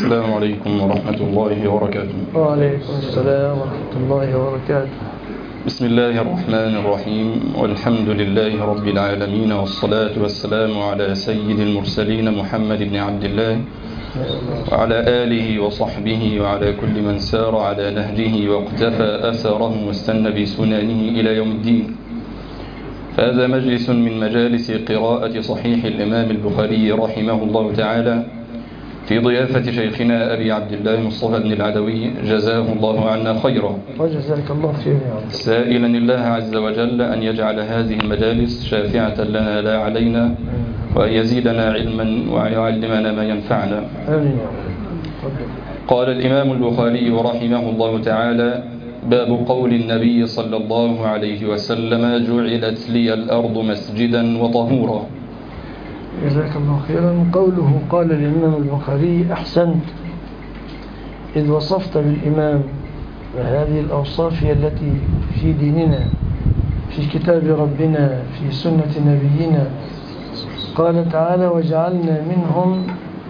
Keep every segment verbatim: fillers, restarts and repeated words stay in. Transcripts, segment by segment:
السلام عليكم ورحمة الله وبركاته. وعليكم السلام ورحمة الله وبركاته. بسم الله الرحمن الرحيم، والحمد لله رب العالمين، والصلاة والسلام على سيد المرسلين محمد بن عبد الله وعلى آله وصحبه وعلى كل من سار على نهجه واقتفى أثره واستنى بسننه إلى يوم الدين. فهذا مجلس من مجالس قراءة صحيح الإمام البخاري رحمه الله تعالى في ضيافة شيخنا أبي عبد الله مصطفى بن العدوي جزاه الله عنا خيرا، وجزاك الله خيرا، سائلا الله عز وجل أن يجعل هذه المجالس شافعة لنا لا علينا، وأن يزيدنا علما ويعلمنا ما ينفعنا. آمين. قال الإمام البخاري رحمه الله تعالى: باب قول النبي صلى الله عليه وسلم: جعلت لي الأرض مسجدا وطهورا. جزاك الله خيرا. قوله قال الإمام البخاري: أحسنت، إذ وصفت بالإمام، وهذه الأوصاف هي التي في ديننا، في كتاب ربنا، في سنة نبينا. قال تعالى: وجعلنا منهم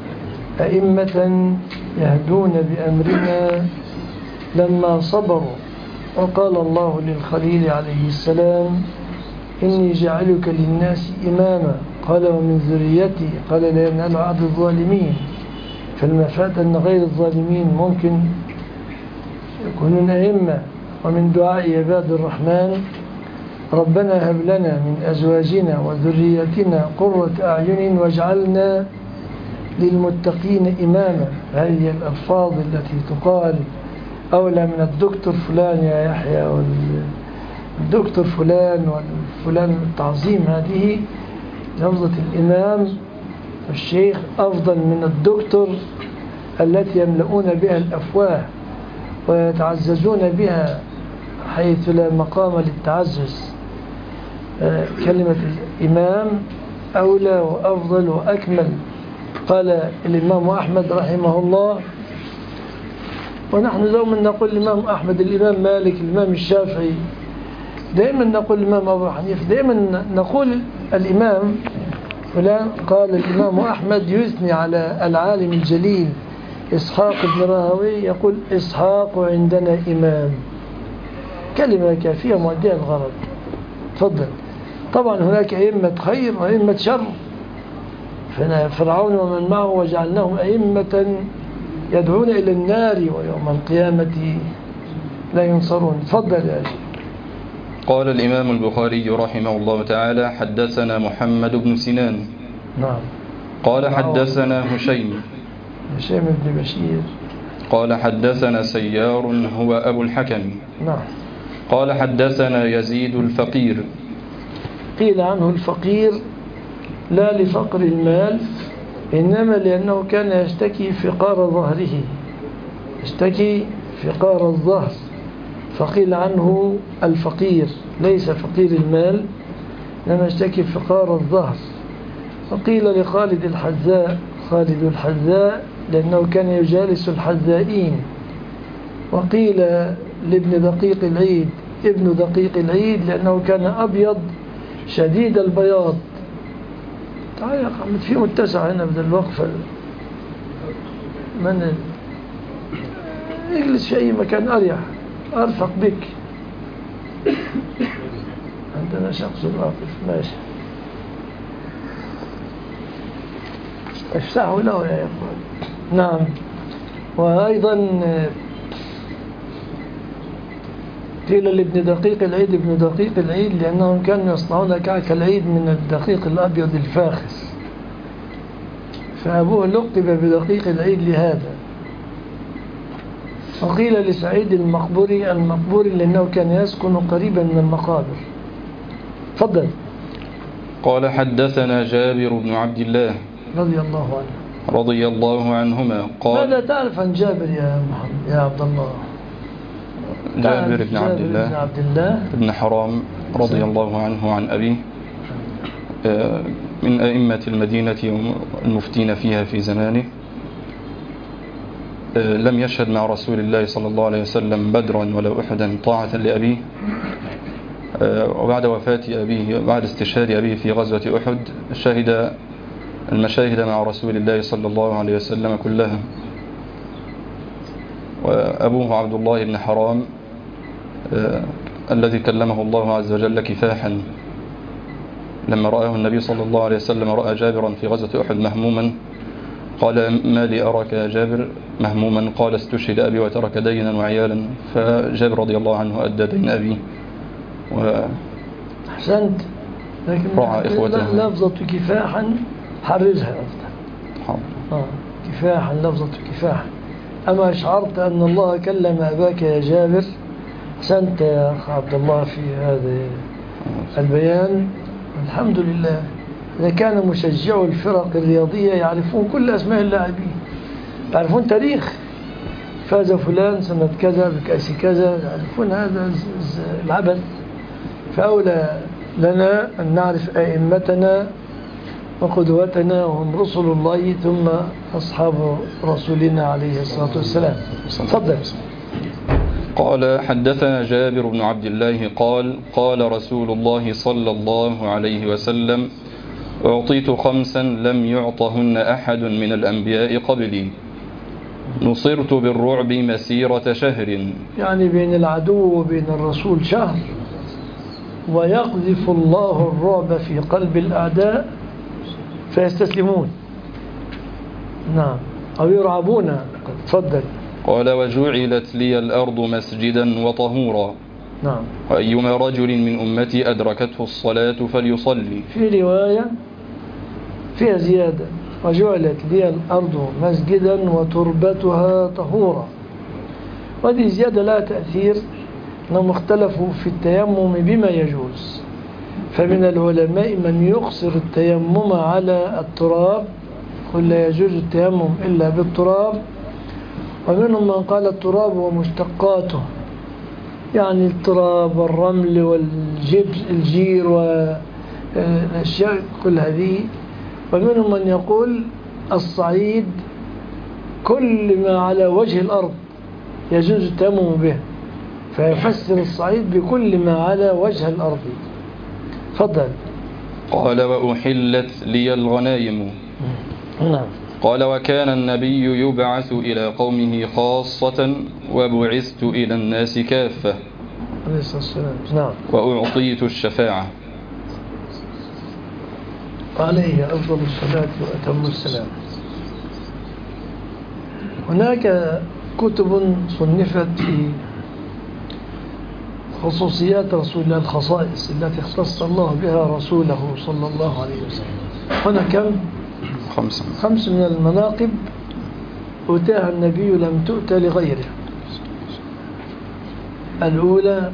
أئمة يهدون بأمرنا لما صبروا. وقال الله للخليل عليه السلام: إني جعلك للناس إماما. قال: ومن ذريتي. قال: لا ينال عهد الظالمين. فالمفاد أن غير الظالمين ممكن يكونون أئمة. ومن دعاء عباد الرحمن: ربنا هب لنا من أزواجنا وذريتنا قرة أعين واجعلنا للمتقين إماما. هذه الألفاظ التي تقال أولى من الدكتور فلان يا يحيى والدكتور فلان والفلان التعظيم. هذه لفظة الإمام الشيخ أفضل من الدكتور التي يملؤون بها الأفواه ويتعززون بها حيث لا مقام للتعزز. كلمة الإمام أولى وأفضل وأكمل. قال الإمام أحمد رحمه الله، ونحن دوما نقول الإمام أحمد، الإمام مالك، الإمام الشافعي، دائما نقول الإمام أبو حنيفة، دائما نقول الإمام فلان. قال الإمام أحمد يثني على العالم الجليل إسحاق بن راهوي، يقول: إسحاق عندنا إمام. كلمة كافية مؤدية الغرض. تفضل. طبعا هناك أئمة خير وأئمة شر، فرعون ومن معه وجعلناهم أئمة يدعون إلى النار ويوم القيامة لا ينصرون. تفضل يا شيخ. قال الإمام البخاري رحمه الله تعالى: حدثنا محمد بن سنان. نعم. قال حدثنا هشيم هشيم بن بشير. قال حدثنا سيار هو أبو الحكم. نعم. قال حدثنا يزيد الفقير. قيل عنه الفقير لا لفقر المال، إنما لأنه كان يشتكي فقار ظهره، يشتكي فقار الظهر، فقيل عنه الفقير، ليس فقير المال، إنما يشتكي فقار الظهر. وقيل لخالد الحذاء خالد الحذاء لأنه كان يجالس الحذائين. وقيل لابن دقيق العيد ابن دقيق العيد لأنه كان أبيض شديد البياض. تعال يا أخي، في متسع هنا بدل الوقفة، من اجلس في أي مكان أريح أرفق بك. عندنا شخص واقف. ماشي، افسحوا له يا إخوان. نعم. وأيضا قيل لابن دقيق العيد ابن دقيق العيد لأنهم كانوا يصنعون كعك العيد من الدقيق الأبيض الفاخس، فأبوه لقب بدقيق العيد لهذا. وقيل لسعيد المقبري المقبوري لأنه كان يسكن قريبا من المقابر. تفضل. قال حدثنا جابر بن عبد الله رضي الله عنه رضي الله عنهما قال: ماذا تعرف عن جابر يا محمد يا عبد الله؟ جابر بن عبد الله بن عبد الله بن حرام رضي الله عنه عن أبيه، من أئمة المدينة المفتين فيها في زمانه. لم يشهد مع رسول الله صلى الله عليه وسلم بدرا ولا أحدا طاعة لأبيه. وبعد وفاة أبيه، بعد استشهاد أبيه في غزوة أحد، شهد المشاهد مع رسول الله صلى الله عليه وسلم كلها. وأبوه عبد الله بن حرام آه الذي كلمه الله عز وجل كفاحا لما رآه النبي صلى الله عليه وسلم، رأى جابرا في غزوة أحد مهموما، قال ما لي أراك يا جابر مهموما؟ قال استشهد أبي وترك دينا وعيالا، فجابر رضي الله عنه أدى دين أبي و أحسنت، لكن رعى إخوته. لفظة كفاحا حرزها أفضل. آه. كفاحا لفظة كفاحا. أما أشعرت أن الله كلم أباك يا جابر، أحسنت يا أخ عبد الله في هذا البيان. الحمد لله. إذا كان مشجعو الفرق الرياضية يعرفون كل أسماء اللاعبين، يعرفون تاريخ فاز فلان سنة كذا بكأس كذا، يعرفون هذا العبث. فأولى لنا أن نعرف أئمتنا وقدوتنا وهم رسل الله ثم أصحاب رسولنا عليه الصلاة والسلام. تفضل. قال حدثنا جابر بن عبد الله قال قال رسول الله صلى الله عليه وسلم أعطيت خمسا لم يعطهن أحد من الأنبياء قبلي، نصرت بالرعب مسيرة شهر. يعني بين العدو وبين الرسول شهر، ويقذف الله الرعب في قلب الأعداء فيستسلمون، نعم، أو يرعبون. تفضل. قال وجعلت لي الأرض مسجدا وطهورا، نعم، وأيما رجل من أمتي أدركته الصلاة فليصلي. في رواية فيها زيادة، وجعلت لي الأرض مسجدا وتربتها طهورا. وهذه زيادة لا تأثير، أنهم اختلفوا في التيمم بما يجوز، فمن العلماء من يقصر التيمم على التراب، قل لا يجوز التيمم إلا بالتراب، ومنهم من قال التراب ومشتقاته، يعني التراب والرمل والجير والأشياء كل هذه. ومنهم من يقول الصعيد كل ما على وجه الأرض يجوز التيمم به، فيفسر الصعيد بكل ما على وجه الأرض. فضل. قال وأحلت لي الغنائم. نعم. قال وكان النبي يبعث إلى قومه خاصة وبعثت إلى الناس كافة. عليه الصلاة والسلام. نعم. وأعطيت الشفاعة. عليه أفضل الصلاة وأتم السلام. هناك كتب صنفت في خصوصيات رسول الله، الخصائص التي اختص الله بها رسوله صلى الله عليه وسلم. هنا كم؟ خمسة. خمس من المناقب أتاها النبي لم تؤت لغيره. الأولى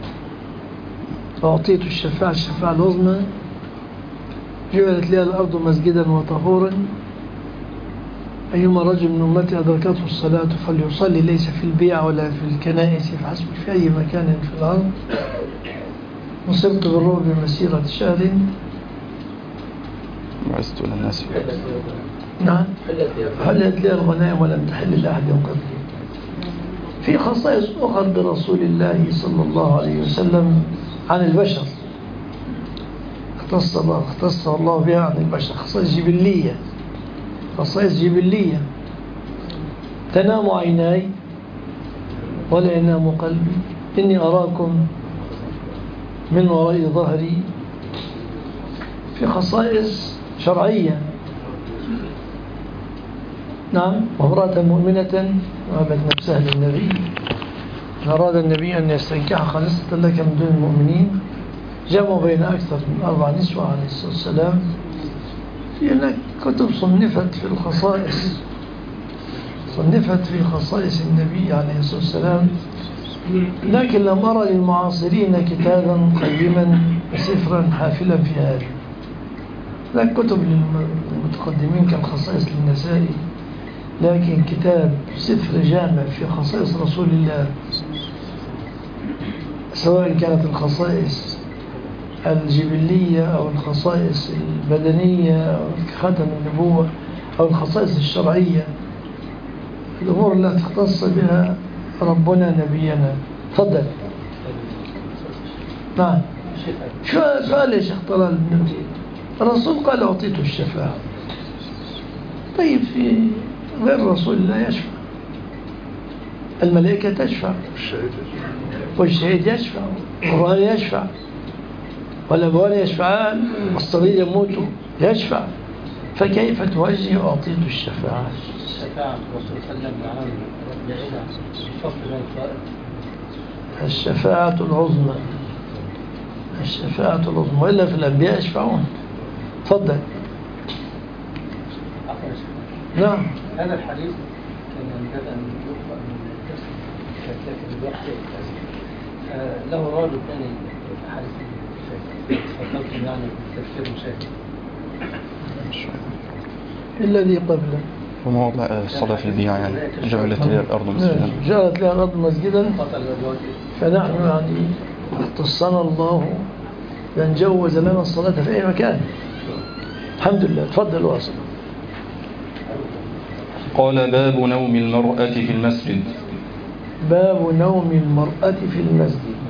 أعطيت الشفاعة، الشفاعة العظمى، جعلت لها الأرض مسجدا وطهورا، أيما رجل من أمتي أدركته الصلاة فليصلي، ليس في البيع ولا في الكنائس فحسب، في أي مكان في الأرض. نصرت بالرعب مسيرة شهر. بعثت إلى الناس. نعم. حلت لي الغنائم ولم تحل لأحد قبلي. في خصائص أخرى برسول الله صلى الله عليه وسلم عن البشر، اختص الله اختص الله بها عن البشر، خصائص جبلية، خصائص جبلية. تنام عيناي ولا ينام قلبي، إني أراكم من وراء ظهري. في خصائص شرعية. نعم. وامرأة مؤمنة وهبت نفسها للنبي، إن أراد النبي أن يستنكح خالصة لك من دون المؤمنين، جمعوا بين أكثر من أربع نسوة عليه الصلاة والسلام. في هناك كتب صنفت في الخصائص، صنفت في خصائص النبي عليه الصلاة والسلام، لكن لم أرى للمعاصرين كتابا قيما وسفرا حافلا في هذا. لا كتب للمتقدمين كالخصائص للنسائي، لكن كتاب سفر جامع في خصائص رسول الله، سواء كانت الخصائص الجبلية أو الخصائص البدنية أو ختم النبوة أو الخصائص الشرعية، الأمور التي اختص بها ربنا نبينا. تفضل. نعم. شو سؤال يا شيخ طلال؟ الرسول قال أعطيته الشفاعة. طيب في غير رسول الله يشفع، الملائكة تشفع والشهيد يشفع والرهن يشفع والأبوان يشفعان والصغير يموت يشفع، فكيف توجه أعطيت الشفاعة؟ الشفاعة الرسول صلى الله عليه وسلم الفصل بين الفائق. الشفاعة العظمى، الشفاعة العظمى، وإلا في الأنبياء يشفعون. تفضل. نعم. هذا الحديث كان ينبغي أن يقرأ من التفسير لكن الوقت له راد ثاني حديث تفضلتم يعني تفسير مشاكل الذي قبله وموضع الصلاة في البيع يعني جعلت لها الأرض مسجدا، جعلت لها الأرض مسجدا، فنحن يعني اختصنا الله بأن جوز لنا الصلاة في أي مكان. الحمد لله. تفضل واصل. قال باب نوم المرأة في المسجد. باب نوم المرأة في المسجد.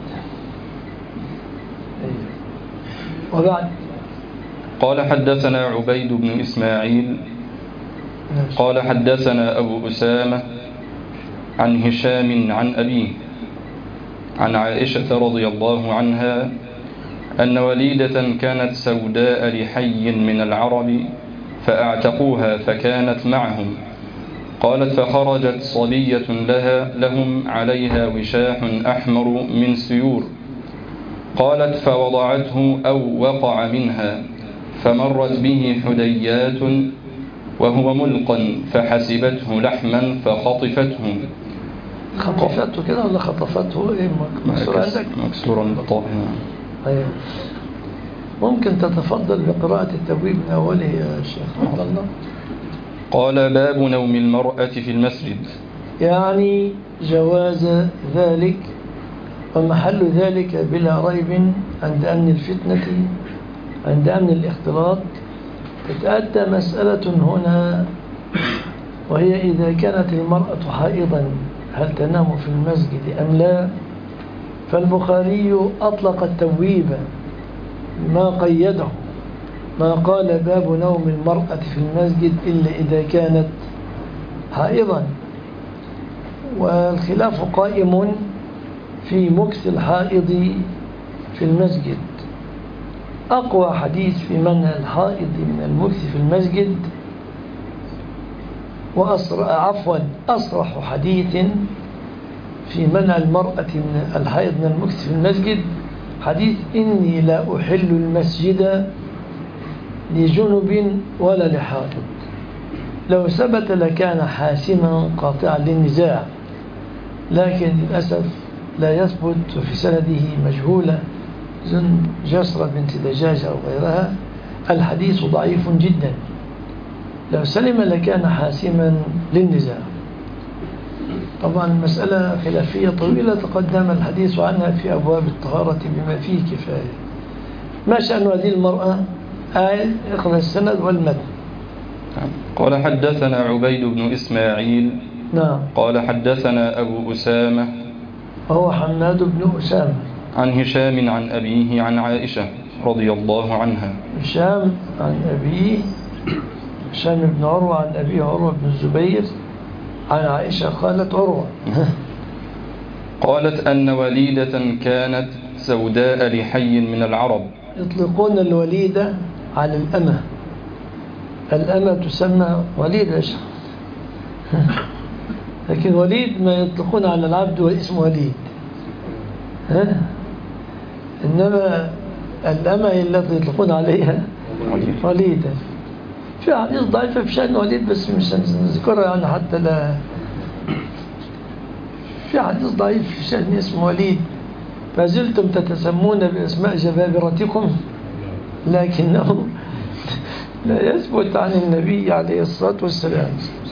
وبعد قال حدثنا عبيد بن إسماعيل قال حدثنا أبو أسامة عن هشام عن أبيه عن عائشة رضي الله عنها أن وليدة كانت سوداء لحي من العرب فأعتقوها فكانت معهم. قالت فخرجت صبية لها لهم عليها وشاح أحمر من سيور. قالت فوضعته أو وقع منها فمرت به حديات وهو ملق فحسبته لحما فخطفته. خطفته كده ولا خطفته؟ إيه مكسور عندك؟ مكسورا بطاء. أيوة. ممكن تتفضل بقراءة التبويب من أوله يا شيخ رحمه الله. قال باب نوم المرأة في المسجد، يعني جواز ذلك ومحل ذلك بلا ريب عند أمن الفتنة، عند أمن الاختلاط. تتأتى مسألة هنا، وهي إذا كانت المرأة حائضا هل تنام في المسجد أم لا؟ فالبخاري أطلق التبويب ما قيده، ما قال باب نوم المرأة في المسجد إلا إذا كانت حائضا. والخلاف قائم في مكث الحائض في المسجد. أقوى حديث في منع الحائض من المكث في المسجد وأسرع عفوا أصرح حديث في منع المرأة من الحائض من المكث في المسجد حديث إني لا أحل المسجد لجنب ولا لحائض. لو ثبت لكان حاسما قاطعا للنزاع، لكن للأسف لا يثبت في سنده مجهولة جسرة بنت دجاجة أو غيرها. الحديث ضعيف جدا. لو سلم لكان حاسما للنزاع. طبعا المسألة خلافية طويلة تقدم الحديث عنها في أبواب الطهارة بما فيه كفاية. ما شأن هذه المرأة؟ آية اقرأ السند والمتن. قال حدثنا عبيد بن إسماعيل نعم. قال حدثنا أبو أسامة وهو حماد بن أسامة عن هشام عن أبيه عن عائشة رضي الله عنها. هشام عن أبيه هشام بن عروة عن أبيه عروة بن الزبير عن عائشة قالت عروة قالت أن وليدة كانت سوداء لحي من العرب. يطلقون الوليدة على الأمة. الأمة تسمى وليدة، لكن وليد ما يطلقون على العبد واسم وليد، ها؟ إنما الأمة التي يطلقون عليها وليدة. في حديث ضعيفة في شأن وليد بس مش نذكرها يعني حتى لا. في حديث ضعيف في شأن اسم وليد فزلتم تتسمون بأسماء جبابرتكم، لكنه لا يثبت عن النبي عليه الصلاة والسلام.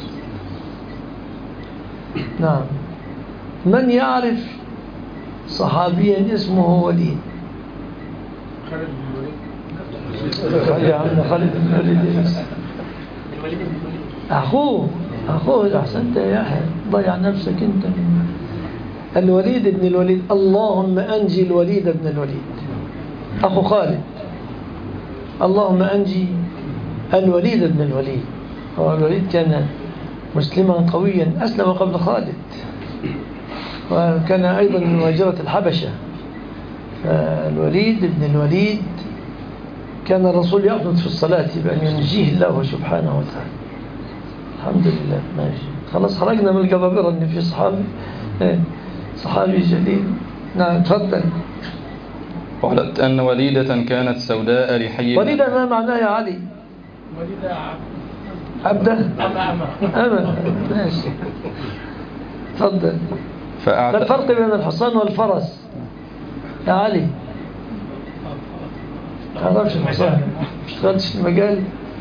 نعم. من يعرف صحابيا اسمه وليد؟ خالد بن الوليد. خالد عم خالد بن الوليد الوليد بن الوليد أخوه أخوه أحسنت يا أخي، ضيع نفسك أنت. الوليد بن الوليد. اللهم أنجي الوليد بن الوليد أخو خالد. اللهم أنجي الوليد بن الوليد. هو الوليد كان مسلما قويا أسلم قبل خالد. وكان أيضا من مهاجرة الحبشة. فالوليد بن الوليد كان الرسول يقنط في الصلاة بأن ينجيه الله سبحانه وتعالى. الحمد لله. ماشي خلاص خرجنا من الجبابرة إن في صحابي صحابي جليل. نعم تفضل. قالت أن وليدة كانت سوداء لحي. وليدة ما معناه يا علي؟ وليدة عبده أما ماشي تفضل. فأعت... الفرق بين الحصان والفرس يا علي؟ تعرفش الحصان؟ مش تغلتش المجال.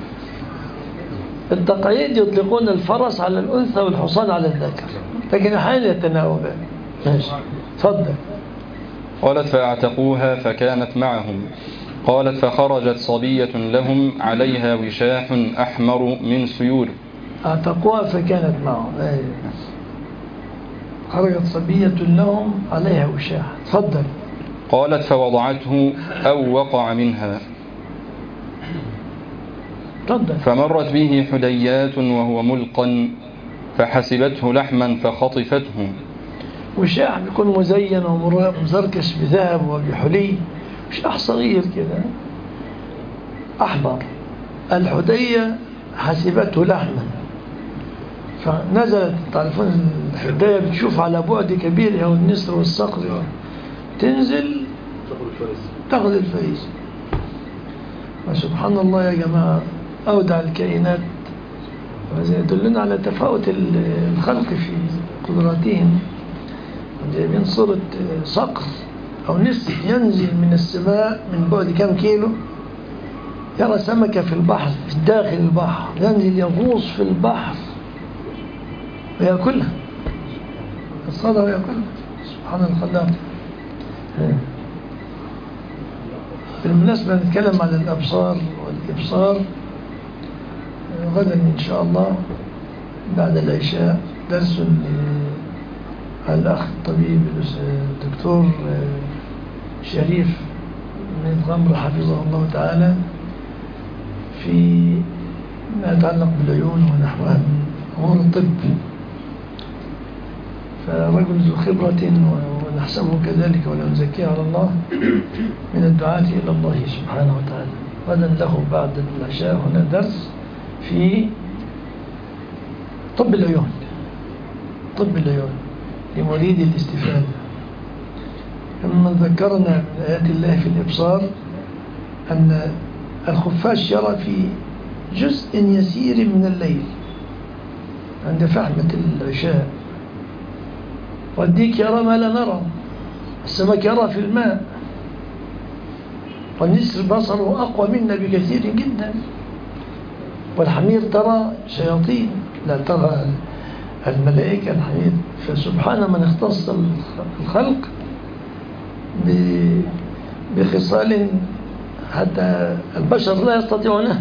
التقعيد يطلقون الفرس على الأنثى والحصان على الذكر، لكن أحيانا يتناوبان. ماشي تفضل. قالت فاعتقوها فكانت معهم. قالت فخرجت صبية لهم عليها وشاح أحمر من سيور. اعتقوها فكانت معهم. خرجت صبية لهم عليها وشاح. تفضل. قالت فوضعته أو وقع منها. تفضل. فمرت به حديات وهو ملقا فحسبته لحما فخطفته. وشاح بيكون مزين ومزركش بذهب وبحلي، وشاح صغير كده أحمر. الحدية حسبته لحما فنزلت. تعرفون الحدية بتشوف على بعد كبير أو النسر والصقر، تنزل تاخذ الفريس. وسبحان الله يا جماعة أودع الكائنات، وهذا يدلنا على تفاوت الخلق في قدراتهم. جايبين صورة صقر أو نسر ينزل من السماء من بعد كم كيلو، يرى سمكة في البحر في داخل البحر، ينزل يغوص في البحر ويأكلها، يصطادها ويأكلها. سبحان الخلاق. بالمناسبة نتكلم عن الأبصار والإبصار غدا إن شاء الله بعد العشاء، درس الأخ الطبيب الدكتور شريف من غمر حفظه الله تعالى في ما يتعلق بالعيون ونحوها من أمور الطب. فرجل ذو خبرة ونحسبه كذلك ولا نزكيه على الله، من الدعاة إلى الله سبحانه وتعالى. غدا له بعد العشاء هنا درس في طب العيون، طب العيون لمريد الاستفادة. كما ذكرنا من آيات الله في الإبصار أن الخفاش يرى في جزء يسير من الليل عند فحمة العشاء، والديك يرى ما لا نرى، السمك يرى في الماء، والنسر بصره أقوى منا بكثير جدا، والحمير ترى شياطين لا ترى الملائكة الحمير. فسبحان من اختص الخلق بخصال حتى البشر لا يستطيعونها.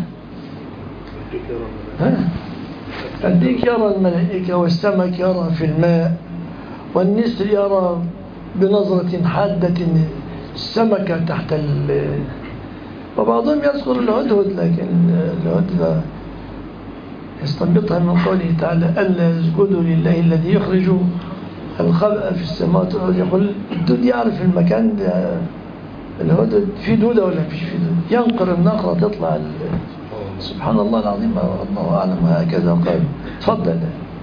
الديك يرى الملائكة، والسمك يرى في الماء، والنسر يرى بنظرة حادة السمكة تحت ال وبعضهم يذكر الهدهد، لكن الهدهد يستنبطها من قوله تعالى ألا يسجدوا لله الذي يخرج الخبأ في السماوات والأرض. يقول الدود يعرف المكان ده، الهدهد في دودة ولا فيش في دودة، ينقر النقرة تطلع. سبحان الله العظيم، الله أعلم. هكذا قال. تفضل.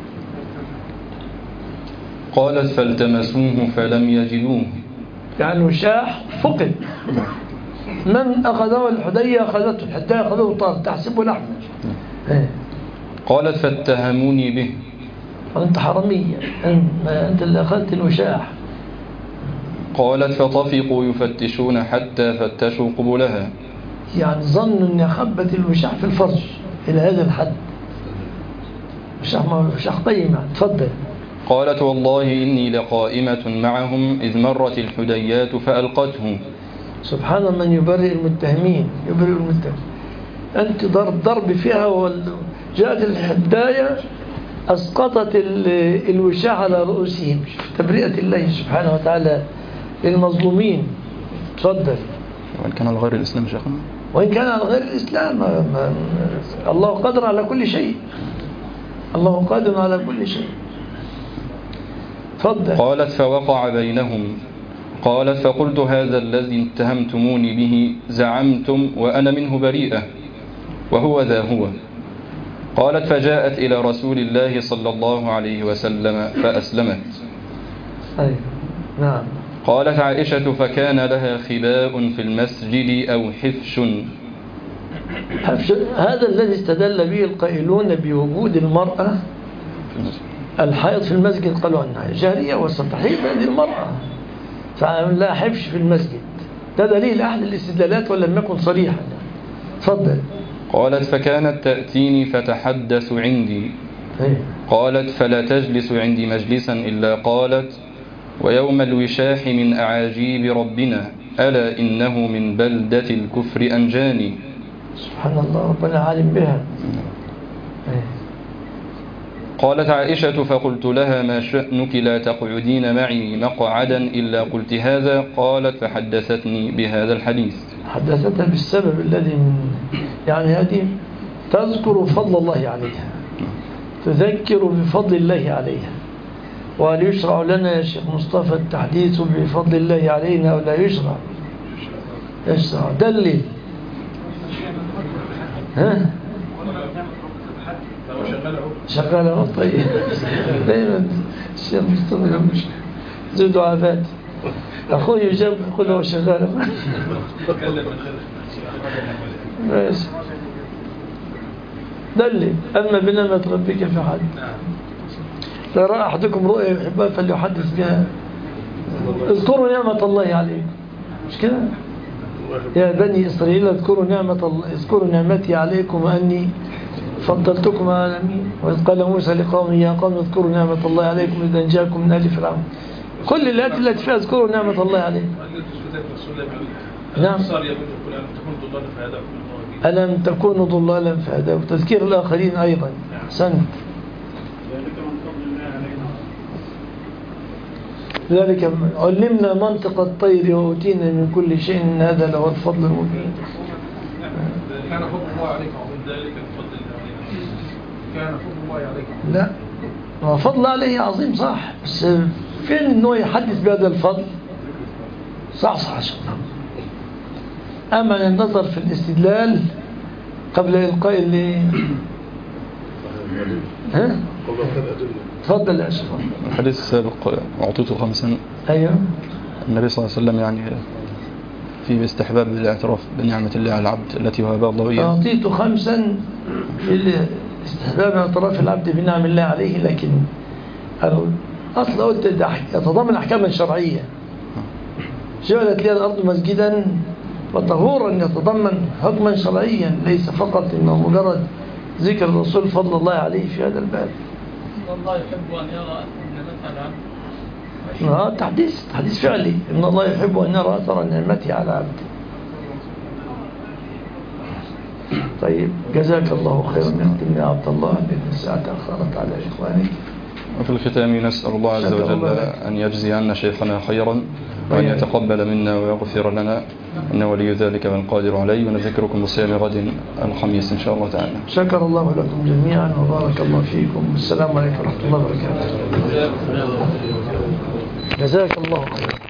قالت فالتمسوه فلم يجدوه. يعني وشاح فقد، من أخذه الحدية أخذته، الحدية أخذه طار تحسبه لحمة. قالت فاتهموني به. أنت حرمية، أنت اللي أخذت الوشاح. قالت فطفقوا يفتشون حتى فتشوا قبلها. يعني ظنوا أن خبت الوشاح في الفرج إلى هذا الحد. وشاح ما وشاح طيب. تفضل. قالت والله إني لقائمة معهم إذ مرت الحديات فألقته. سبحان من يبرئ المتهمين، يبرئ المتهم. أنت ضرب ضرب فيها، وجاءت الحداية أسقطت الوشاح على رؤوسهم. تبرئة الله سبحانه وتعالى للمظلومين. تفضل. وإن كان على غير الإسلام شيخنا، وإن كان على غير الإسلام، ما ما الله قادر على كل شيء، الله قادر على كل شيء. تفضل. قالت فوقع بينهم. قالت فقلت هذا الذي اتهمتموني به زعمتم وأنا منه بريئة وهو ذا هو. قالت فجاءت إلى رسول الله صلى الله عليه وسلم فأسلمت. أي نعم. قالت عائشة فكان لها خباء في المسجد أو حفش. حفش هذا الذي استدل به القائلون بوجود المرأة الحائض في المسجد، قالوا أنها جارية وستحيض هذه المرأة فلا حفش في المسجد. ده دليل أحد الاستدلالات ولم يكن صريحا. تفضل. قالت فكانت تأتيني فتحدث عندي. قالت فلا تجلس عندي مجلسا إلا قالت ويوم الوشاح من أعاجيب ربنا ألا إنه من بلدة الكفر أنجاني. سبحان الله، ربنا عالم بها. قالت عائشة فقلت لها ما شأنك لا تقعدين معي مقعدا إلا قلت هذا. قالت فحدثتني بهذا الحديث. حدثتها بالسبب الذي من يعني هذه تذكر فضل الله عليها، تذكر بفضل الله عليها. وهل يشرع لنا يا شيخ مصطفى التحديث بفضل الله علينا ولا يشرع؟ يشرع. دلل. ها شغاله. طيب دايما الشيخ مصطفى مش زودوا عباد اخوي يجاب يقول له شغاله ماشي. دلل. اما بنعمة ربك فحد لا رأى أحدكم رؤيا يحبها فليحدث بها. اذكروا نعمة الله عليكم، مش كده؟ يا بني إسرائيل اذكروا نعمة الله، اذكروا نعمتي عليكم أني فضلتكم على العالمين. وإذ قال موسى لقومه يا قوم اذكروا نعمة الله عليكم إذا نجاكم من آل فرعون. كل الآيات التي فيها اذكروا نعمة الله عليكم. نعم. ألم تكونوا ضلالا فهدى، وتذكير الآخرين أيضا. سنت ذلك علمنا منطق الطير وأوتينا من كل شيء إن هذا له الفضل المبين. كان فضل الله عليكم عظيم ذلك الفضل علينا. كان فضل الله عليكم. لا، ما فضل عليه عظيم صح، بس فين إنه يحدث بهذا الفضل؟ صح صح صح. أما النظر في الاستدلال قبل إلقاء اللي ها؟ تفضل يا شيخ. الحديث السابق أعطيته خمسا. أيوه. النبي صلى الله عليه وسلم يعني في استحباب الاعتراف بنعمة الله على العبد التي وهبها الله إياه. أعطيته خمسا في استحباب اعتراف العبد بنعم الله عليه، لكن أصلا قلت يتضمن أحكاما شرعية. جعلت لي الأرض مسجدا وطهورا، يتضمن حكما شرعيا ليس فقط إنه مجرد ذكر الرسول فضل الله عليه في هذا الباب. الله يحب أن يرى نعمته على العبد. آه تحديث تحديث فعلي إن الله يحب أن يرى أثر نعمته على عبده. طيب جزاك الله خيرا. يختم يا عبد الله لأن الساعة أخرت على إخوانك. وفي الختام نسأل الله عز وجل أن يجزي عنا شيخنا خيرا وأن يتقبل منا ويغفر لنا إنه ولي ذلك والقادر عليه. ونذكركم بصيام غد الخميس إن شاء الله تعالى. شكر الله لكم جميعا وبارك الله فيكم. السلام عليكم ورحمة الله وبركاته. جزاك الله خيرا.